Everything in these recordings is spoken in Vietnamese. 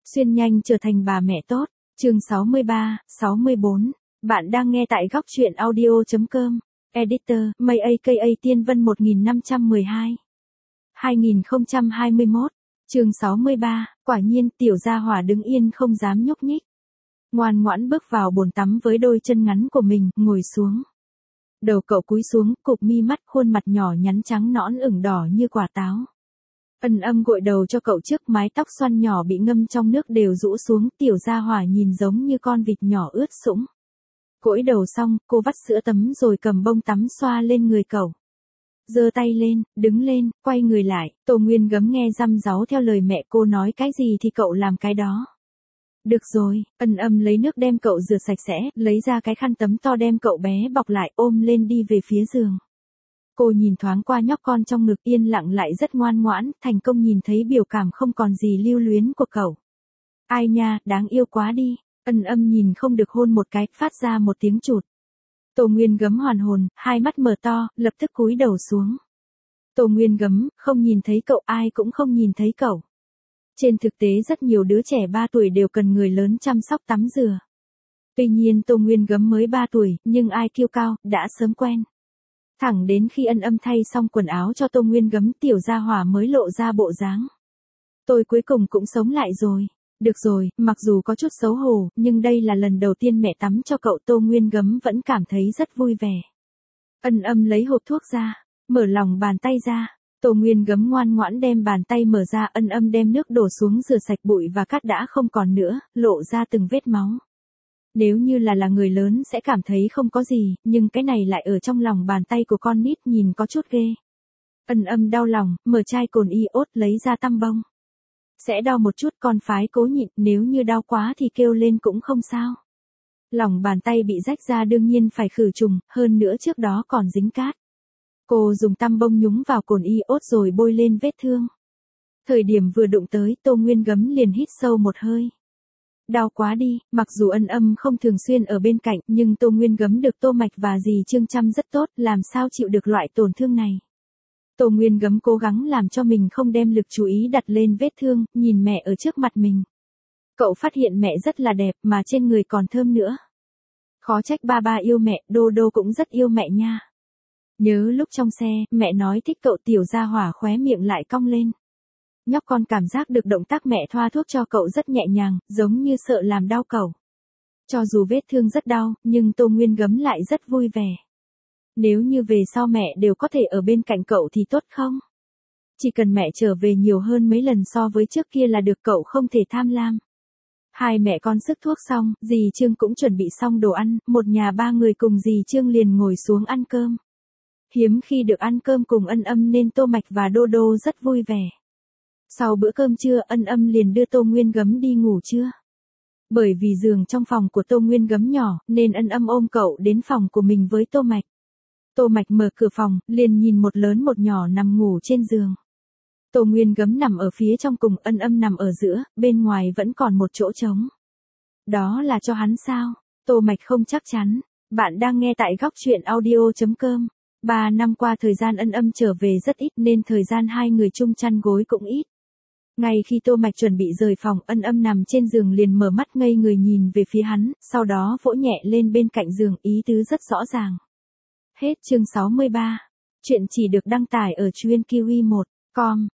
Xuyên nhanh trở thành bà mẹ tốt. Chương 63, 64. Bạn đang nghe tại góc truyện audio.com. Editor, May aka Tiên Vân 1512. 2021. Chương 63, quả nhiên tiểu gia hỏa đứng yên không dám nhúc nhích. Ngoan ngoãn bước vào bồn tắm với đôi chân ngắn của mình, ngồi xuống. Đầu cậu cúi xuống, cụp mi mắt, khuôn mặt nhỏ nhắn trắng nõn ửng đỏ như quả táo. Ân Âm gội đầu cho cậu trước, mái tóc xoăn nhỏ bị ngâm trong nước đều rũ xuống, tiểu gia hỏa nhìn giống như con vịt nhỏ ướt sũng. Gội đầu xong, cô vắt sữa tắm rồi cầm bông tắm xoa lên người cậu. Giơ tay lên, đứng lên, quay người lại, Tô Nguyên Gấm nghe răm ráu theo lời mẹ cô nói cái gì thì cậu làm cái đó. Được rồi, Ân Âm lấy nước đem cậu rửa sạch sẽ, lấy ra cái khăn tắm to đem cậu bé bọc lại, ôm lên đi về phía giường. Cô nhìn thoáng qua nhóc con trong ngực, yên lặng lại rất ngoan ngoãn, thành công nhìn thấy biểu cảm không còn gì lưu luyến của cậu. Ai nha, đáng yêu quá đi. Ân Âm nhìn không được hôn một cái, phát ra một tiếng chụt. Tô Nguyên Gấm hoàn hồn, hai mắt mở to, lập tức cúi đầu xuống. Tô Nguyên Gấm, không nhìn thấy cậu, ai cũng không nhìn thấy cậu. Trên thực tế rất nhiều đứa trẻ 3 tuổi đều cần người lớn chăm sóc tắm rửa. Tuy nhiên Tô Nguyên Gấm mới 3 tuổi, nhưng ai kiêu cao, đã sớm quen. Thẳng đến khi Ân Âm thay xong quần áo cho Tô Nguyên Gấm, tiểu gia hỏa mới lộ ra bộ dáng. Tôi cuối cùng cũng sống lại rồi. Được rồi, mặc dù có chút xấu hổ, nhưng đây là lần đầu tiên mẹ tắm cho cậu. Tô Nguyên Gấm vẫn cảm thấy rất vui vẻ. Ân Âm lấy hộp thuốc ra, mở lòng bàn tay ra. Tô Nguyên Gấm ngoan ngoãn đem bàn tay mở ra, Ân Âm đem nước đổ xuống rửa sạch bụi và cát đã không còn nữa, lộ ra từng vết máu. Nếu như là người lớn sẽ cảm thấy không có gì, nhưng cái này lại ở trong lòng bàn tay của con nít, nhìn có chút ghê. Ân Âm đau lòng, mở chai cồn iốt lấy ra tăm bông. Sẽ đau một chút, con phái cố nhịn, nếu như đau quá thì kêu lên cũng không sao. Lòng bàn tay bị rách ra đương nhiên phải khử trùng, hơn nữa trước đó còn dính cát. Cô dùng tăm bông nhúng vào cồn iốt rồi bôi lên vết thương. Thời điểm vừa đụng tới, Tô Nguyên Gấm liền hít sâu một hơi. Đau quá đi, mặc dù Ân Âm không thường xuyên ở bên cạnh, nhưng Tô Nguyên Gấm được Tô Mạch và dì Trương chăm rất tốt, làm sao chịu được loại tổn thương này. Tô Nguyên Gấm cố gắng làm cho mình không đem lực chú ý đặt lên vết thương, nhìn mẹ ở trước mặt mình. Cậu phát hiện mẹ rất là đẹp, mà trên người còn thơm nữa. Khó trách ba ba yêu mẹ, Đô Đô cũng rất yêu mẹ nha. Nhớ lúc trong xe, mẹ nói thích cậu, tiểu gia hỏa khóe miệng lại cong lên. Nhóc con cảm giác được động tác mẹ thoa thuốc cho cậu rất nhẹ nhàng, giống như sợ làm đau cậu. Cho dù vết thương rất đau, nhưng Tô Nguyên Gấm lại rất vui vẻ. Nếu như về sau mẹ đều có thể ở bên cạnh cậu thì tốt không? Chỉ cần mẹ trở về nhiều hơn mấy lần so với trước kia là được, cậu không thể tham lam. Hai mẹ con sức thuốc xong, dì Trương cũng chuẩn bị xong đồ ăn, một nhà 3 người cùng dì Trương liền ngồi xuống ăn cơm. Hiếm khi được ăn cơm cùng Ân Âm nên Tô Mạch và Đô Đô rất vui vẻ. Sau bữa cơm trưa, Ân Âm liền đưa Tô Nguyên Gấm đi ngủ trưa. Bởi vì giường trong phòng của Tô Nguyên Gấm nhỏ, nên Ân Âm ôm cậu đến phòng của mình với Tô Mạch. Tô Mạch mở cửa phòng, liền nhìn một lớn một nhỏ nằm ngủ trên giường. Tô Nguyên Gấm nằm ở phía trong cùng, Ân Âm nằm ở giữa, bên ngoài vẫn còn một chỗ trống. Đó là cho hắn sao? Tô Mạch không chắc chắn. Bạn đang nghe tại góc truyện audio.com. 3 năm qua thời gian Ân Âm trở về rất ít nên thời gian hai người chung chăn gối cũng ít. Ngay khi Tô Mạch chuẩn bị rời phòng, Ân Âm nằm trên giường liền mở mắt ngây người nhìn về phía hắn, sau đó vỗ nhẹ lên bên cạnh giường, ý tứ rất rõ ràng. Hết chương 63. Chuyện chỉ được đăng tải ở truyện kiwi1.com,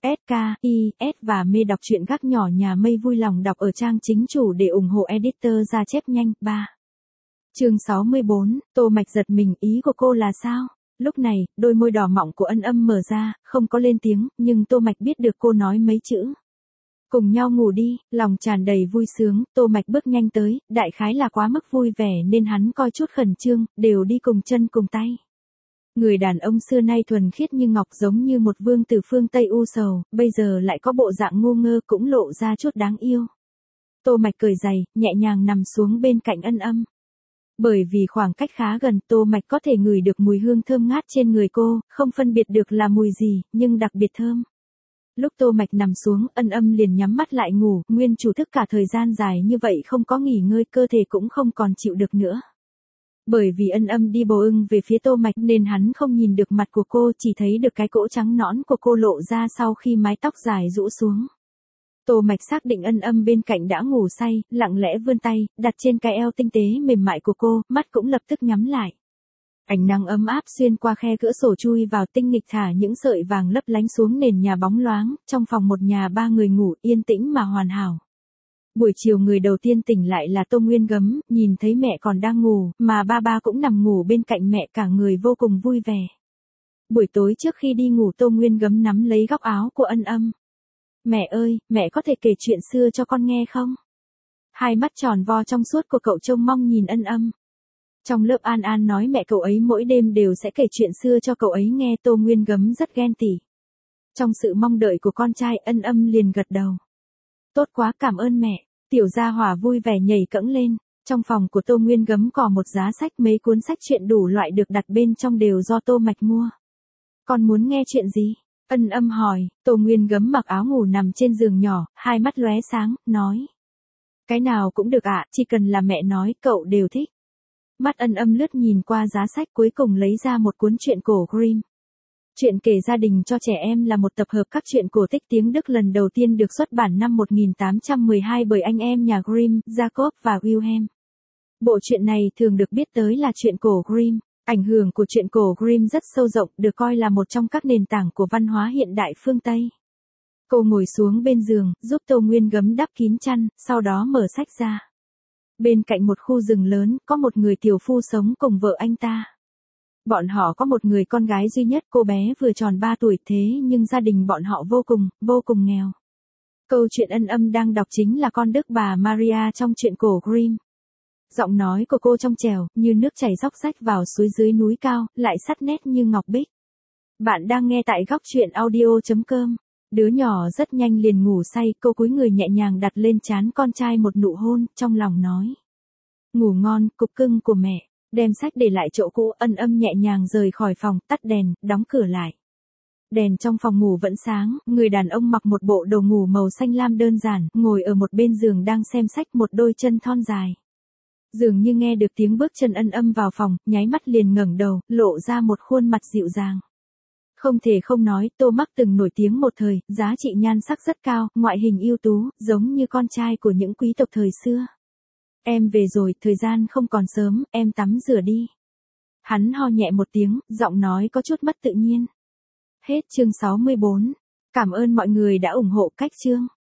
SKIS và mê đọc truyện gác nhỏ nhà Mây vui lòng đọc ở trang chính chủ để ủng hộ editor ra chép nhanh. 3. Chương 64, Tô Mạch giật mình, ý của cô là sao? Lúc này, đôi môi đỏ mọng của Ân Âm mở ra, không có lên tiếng, nhưng Tô Mạch biết được cô nói mấy chữ. Cùng nhau ngủ đi, lòng tràn đầy vui sướng, Tô Mạch bước nhanh tới, đại khái là quá mức vui vẻ nên hắn coi chút khẩn trương, đều đi cùng chân cùng tay. Người đàn ông xưa nay thuần khiết như ngọc, giống như một vương tử phương Tây u sầu, bây giờ lại có bộ dạng ngu ngơ, cũng lộ ra chút đáng yêu. Tô Mạch cởi giày, nhẹ nhàng nằm xuống bên cạnh Ân Âm. Bởi vì khoảng cách khá gần, Tô Mạch có thể ngửi được mùi hương thơm ngát trên người cô, không phân biệt được là mùi gì, nhưng đặc biệt thơm. Lúc Tô Mạch nằm xuống, Ân Âm liền nhắm mắt lại ngủ, nguyên chủ thức cả thời gian dài như vậy không có nghỉ ngơi, cơ thể cũng không còn chịu được nữa. Bởi vì Ân Âm đi bồ ưng về phía Tô Mạch nên hắn không nhìn được mặt của cô, chỉ thấy được cái cỗ trắng nõn của cô lộ ra sau khi mái tóc dài rũ xuống. Tô Mạch xác định Ân Âm bên cạnh đã ngủ say, lặng lẽ vươn tay, đặt trên cái eo tinh tế mềm mại của cô, mắt cũng lập tức nhắm lại. Ánh nắng ấm áp xuyên qua khe cửa sổ chui vào tinh nghịch thả những sợi vàng lấp lánh xuống nền nhà bóng loáng, trong phòng một nhà ba người ngủ yên tĩnh mà hoàn hảo. Buổi chiều người đầu tiên tỉnh lại là Tô Nguyên Gấm, nhìn thấy mẹ còn đang ngủ, mà ba cũng nằm ngủ bên cạnh mẹ cả người vô cùng vui vẻ. Buổi tối trước khi đi ngủ Tô Nguyên Gấm nắm lấy góc áo của Ân Âm. Mẹ ơi, mẹ có thể kể chuyện xưa cho con nghe không? Hai mắt tròn vo trong suốt của cậu trông mong nhìn Ân Âm. Trong lớp An An nói mẹ cậu ấy mỗi đêm đều sẽ kể chuyện xưa cho cậu ấy nghe. Tô Nguyên Gấm rất ghen tị. Trong sự mong đợi của con trai Ân Âm liền gật đầu. Tốt quá, cảm ơn mẹ. Tiểu Gia Hỏa vui vẻ nhảy cẫng lên. Trong phòng của Tô Nguyên Gấm có một giá sách, mấy cuốn sách truyện đủ loại được đặt bên trong đều do Tô Mạch mua. Con muốn nghe chuyện gì? Ân Âm hỏi. Tô Nguyên Gấm mặc áo ngủ nằm trên giường nhỏ, hai mắt lóe sáng, nói. Cái nào cũng được ạ, chỉ cần là mẹ nói, cậu đều thích. Mắt Ân Âm lướt nhìn qua giá sách, cuối cùng lấy ra một cuốn truyện cổ Grimm. Chuyện kể gia đình cho trẻ em là một tập hợp các truyện cổ tích tiếng Đức lần đầu tiên được xuất bản năm 1812 bởi anh em nhà Grimm, Jacob và Wilhelm. Bộ truyện này thường được biết tới là truyện cổ Grimm. Ảnh hưởng của truyện cổ Grimm rất sâu rộng, được coi là một trong các nền tảng của văn hóa hiện đại phương Tây. Cô ngồi xuống bên giường, giúp Tô Nguyên Gấm đắp kín chăn, sau đó mở sách ra. Bên cạnh một khu rừng lớn, có một người tiểu phu sống cùng vợ anh ta. Bọn họ có một người con gái duy nhất, cô bé vừa tròn 3 tuổi, thế nhưng gia đình bọn họ vô cùng nghèo. Câu chuyện Ân Âm đang đọc chính là con Đức bà Maria trong truyện cổ Grimm. Giọng nói của cô trong trẻo, như nước chảy róc rách vào suối dưới núi cao, lại sắc nét như ngọc bích. Bạn đang nghe tại góc truyện audio.com. Đứa nhỏ rất nhanh liền ngủ say, cô cúi người nhẹ nhàng đặt lên trán con trai một nụ hôn, trong lòng nói. Ngủ ngon, cục cưng của mẹ. Đem sách để lại chỗ cũ, Ân Âm nhẹ nhàng rời khỏi phòng, tắt đèn, đóng cửa lại. Đèn trong phòng ngủ vẫn sáng, người đàn ông mặc một bộ đồ ngủ màu xanh lam đơn giản, ngồi ở một bên giường đang xem sách, một đôi chân thon dài. Dường như nghe được tiếng bước chân Ân Âm vào phòng, nháy mắt liền ngẩng đầu, lộ ra một khuôn mặt dịu dàng. Không thể không nói, Tô Mắc từng nổi tiếng một thời, giá trị nhan sắc rất cao, ngoại hình ưu tú, giống như con trai của những quý tộc thời xưa. Em về rồi, thời gian không còn sớm, em tắm rửa đi. Hắn ho nhẹ một tiếng, giọng nói có chút mất tự nhiên. Hết chương 64. Cảm ơn mọi người đã ủng hộ cách chương.